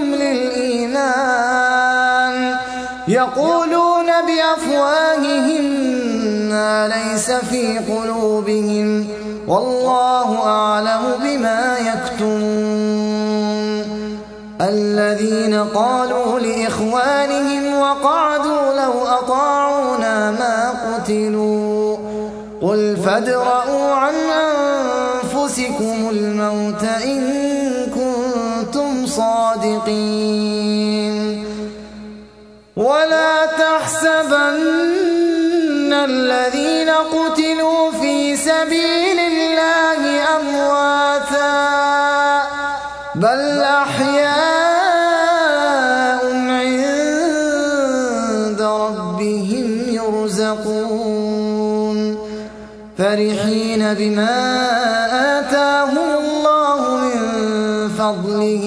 للإيمان يقولون بأفواههم ما ليس في قلوبهم والله أعلم بما يكتمون. الذين قالوا لإخوانهم وقعدوا لو أطاعونا ما قتلوا قل فادرءوا عن أنفسكم الموت إن كنتم صادقين. ولا تحسبن الذين قتلوا في سبيل الله أمواتا بل أحياء عند ربهم يرزقون فرحين بما آتاهم الله من فضله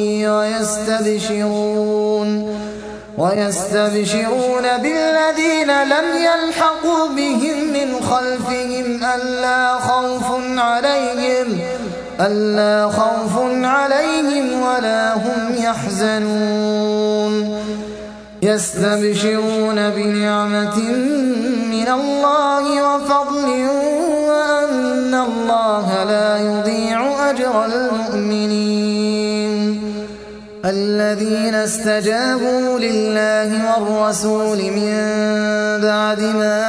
ويستبشرون ويستبشرون بالذين لم يلحقوا بهم من خلفهم ألا خوف عليهم ألا خوف عليهم ولا هم يحزنون يستبشرون بنعمة من الله وفضل وأن الله لا يضيع أجر المؤمنين الذين استجابوا لله والرسول من بعد ما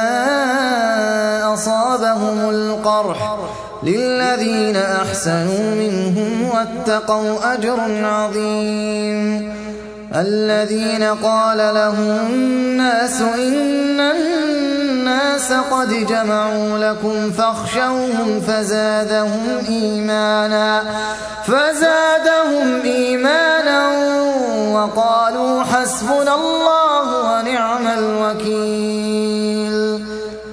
أصابهم القرح للذين أحسنوا منهم واتقوا أجر عظيم الذين قال لهم الناس إن الناس قد جمعوا لكم فاخشوهم فزادهم إيمانا فزادهم إيمانا وقالوا حسبنا الله ونعم الوكيل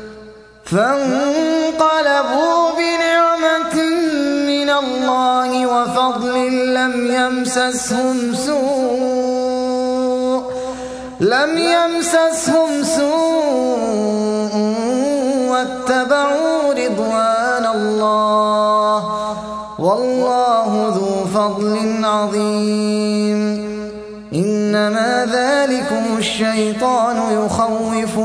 فانقلبوا بنعمة من الله وفضل لم يمسسهم سوء لم يمسسهم سوء واتبعوا رضوان الله والله ذو فضل عظيم إنما ذلكم الشيطان يخوف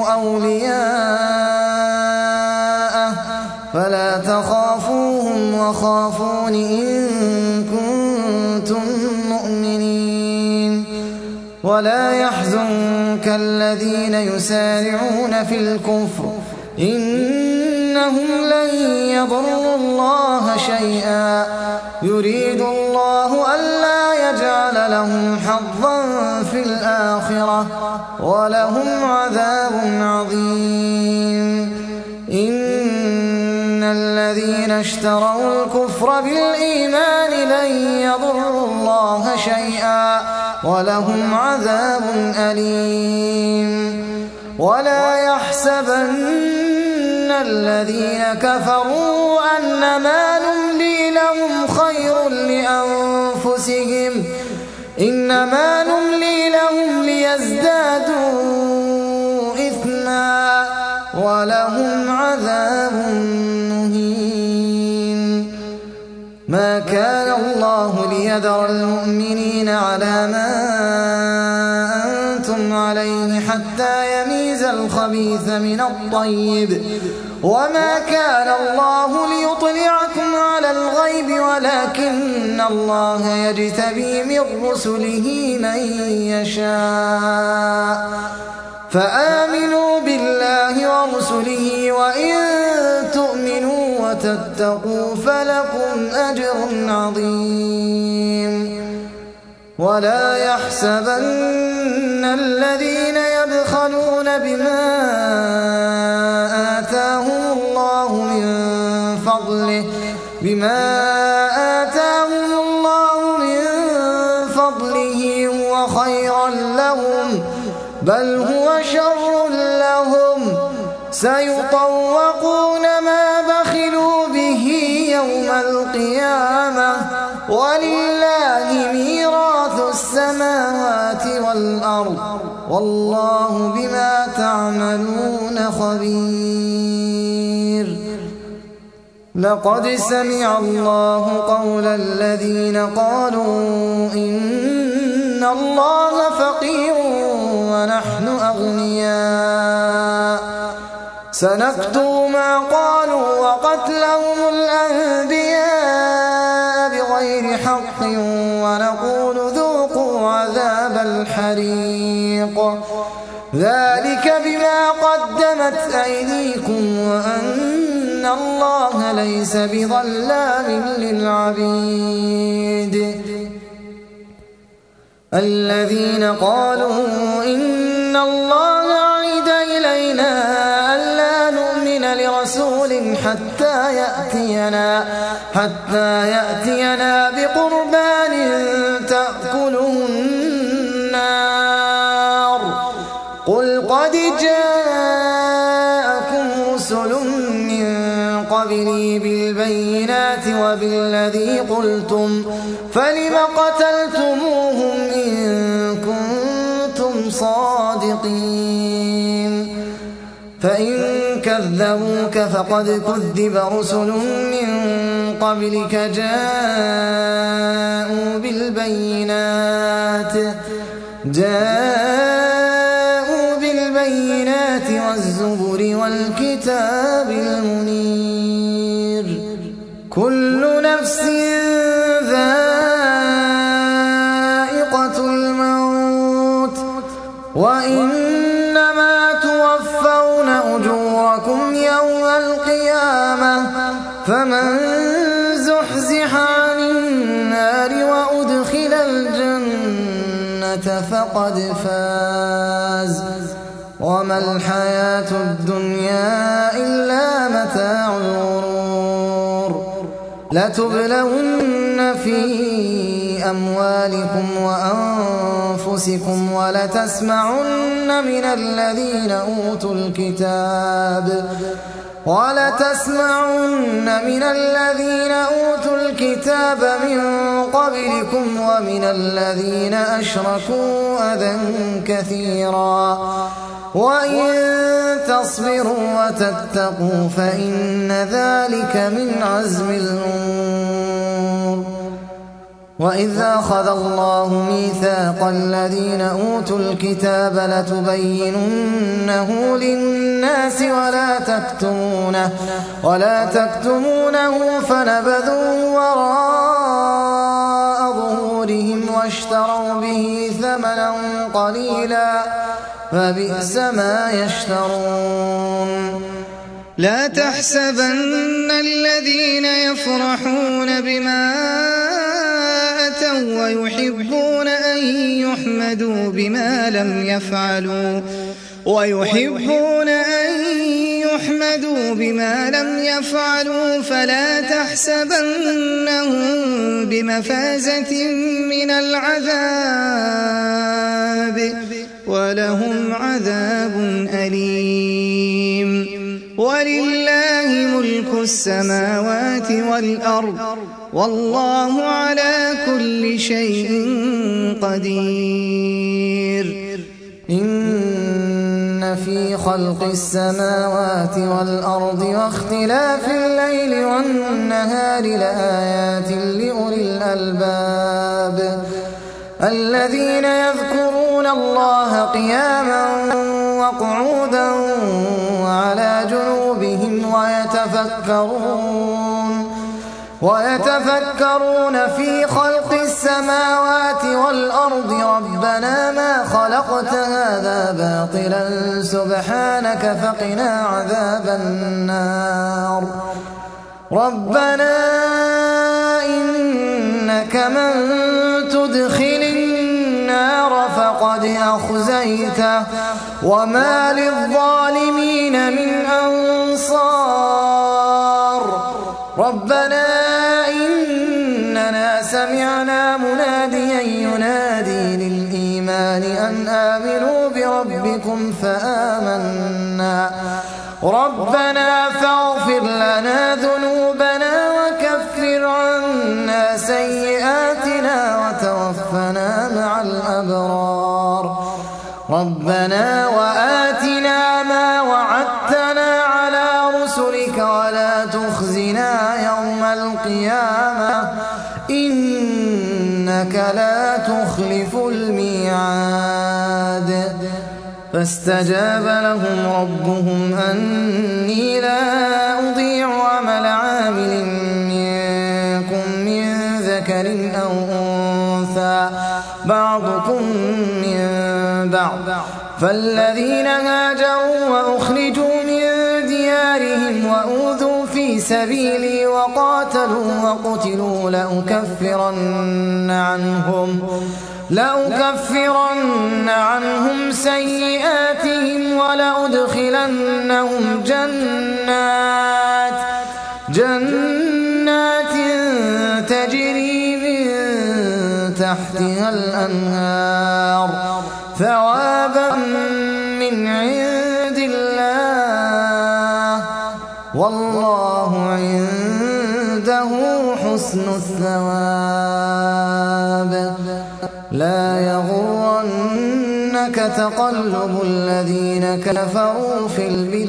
أولياءه فلا تخافوهم وخافون إن كنتم مؤمنين ولا يحزنك الذين يسارعون في الكفر إنهم لن يضروا الله شيئا يريد الله ألا يجعل لهم حظا في الآخرة ولهم عذاب عظيم إن الذين اشتروا الكفر بالإيمان لن يضروا الله شيئا ولهم عذاب أليم ولا يحسبن الذين كفروا أنما نملي لهم خير لأنفسهم إنما نملي لهم ليزدادوا إثما ولهم عذاب مهين ما كان الله ليذر المؤمنين على ما أنتم عليه حتى يميز الخبيث من الطيب وما كان الله ليطلعكم على الغيب ولكن الله يجتبي من رسله من يشاء فآمنوا بالله ورسله وإن تؤمنوا وتتقوا فلكم أجر عظيم ولا يحسبن الذين يبخلون بما آتاهم الله من فضله بما آتاهم الله من فضله هو خيرا لهم بل هو شر لهم سيطوقون ما بخلوا به يوم القيامة ولله ميراث السماوات والأرض والله بما تعملون خبير لقد سمع الله قول الذين قالوا إن الله فقير ونحن أغنياء سنكتب ما قالوا وقتلهم الأنبياء بغير حق ونقول ذوقوا عذاب الحريق ذلك بما قدمت أيديكم وأن الله ليس بظلام للعبيد الذين قالوا إن الله عهد إلينا ألا نؤمن لرسول حتى يأتينا حتى يأتينا بقربان تأكله النار قل قد جاءكم رسل من قبلي بالبينات وبالذي قلتم فلم قتلتموهم إن كنتم صادقين فإن كذبوك فقد كذب رسل من قبلك جاءوا بالبينات جاءوا بالبينات والزبر والكتاب المنير كل نفس ذائقة الموت وإنما توفون أجوركم يوم القيامة فمن زحزح عن النار وأدخل الجنة فقد فاز وما الحياة الدنيا إلا متاع الغرور لتبلون في أموالكم وأنفسكم ولتسمعن من الذين أوتوا الكتاب ولتسمعن من الذين أوتوا الكتاب من قبلكم ومن الذين أشركوا أذى كثيرا وإن تصبروا وتتقوا فإن ذلك من عزم الأمور وإذ أخذ الله ميثاق الذين أوتوا الكتاب لتبيننه للناس ولا تكتمونه ولا تكتمونه فنبذوه وراء ظهورهم واشتروا به ثمنا قليلا فبئس ما يشترون لا تحسبن الذين يفرحون بما أتوا ويحبون أن يحمدوا بما لم يفعلوا ويحبون أن يحمدوا بما لم يفعلوا فلا تحسبنهم بمفازة من العذاب ولهم عذاب أليم ولله ملك السماوات والأرض والله على كل شيء قدير إن في خلق السماوات والأرض واختلاف الليل والنهار لآيات لأولي الألباب الذين يذكرون الله قياما وقعودا وعلى جنوبهم ويتفكرون ويتفكرون في خلق السماوات والأرض ربنا ما خلقت هذا باطلا سبحانك فقنا عذاب النار ربنا إنك من تدخل النار فقد أخزيته وما للظالمين من أنصار ربنا إننا سمعنا مناديا ينادي للإيمان أن آمنوا بربكم فآمنا ربنا فاغفر لنا ذنوبنا وكفر عنا سيئاتنا وتوفنا مع الأبرار ربنا وآتنا ما وعدتنا على رسلك ولا تخزنا يوم القيامة إنك لا تخلف الميعاد فاستجاب لهم ربهم أني لا أضيع عمل عامل منكم من ذكر أو أنثى بعضكم من بعض فالذين هاجروا وأخرجوا من ديارهم وأوذوا في سبيلي وقاتلوا وقتلوا لأكفرن عنهم لأكفرن عنهم سيئاتهم ولأدخلنهم جنات جنات تجري من تحتها الأنهار ثوابا من عند الله والله عنده حسن الثواب لا يغرنك يغرنك تقلب الذين كفروا في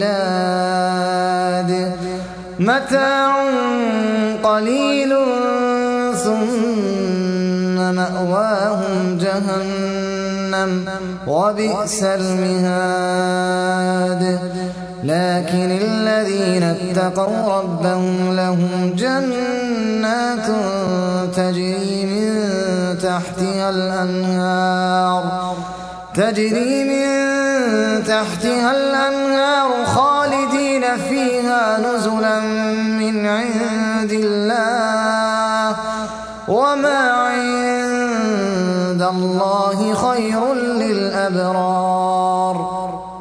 البلاد متاع قليل ثم مأواهم جهنم وبئس المهاد لكن الذين اتقوا ربهم لهم جنات تجري من تحتها الأنهار تجري من تحتها الأنهار خالدين فيها نزلا من عند الله وما عند الله خير للأبرار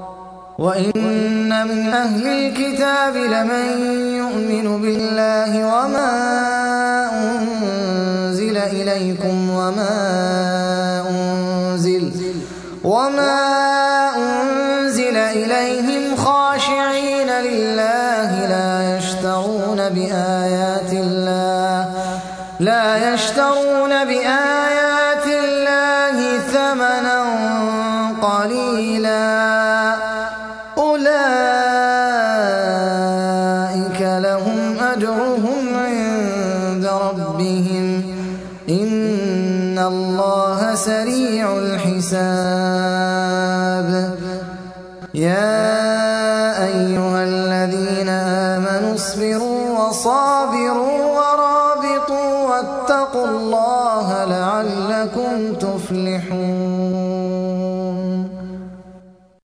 وإن من أهل الكتاب لمن يؤمن بالله وما أنزل إليكم وما أنزل وما أنزل إليهم خاشعين لله لا يشترون بآيات الله لا يشترون بآيات الله ثمنا قليلا أولئك لهم أجرهم عند ربهم إن الله سريع الحساب يا أيها الذين آمنوا اصبروا وصابروا ورابطوا واتقوا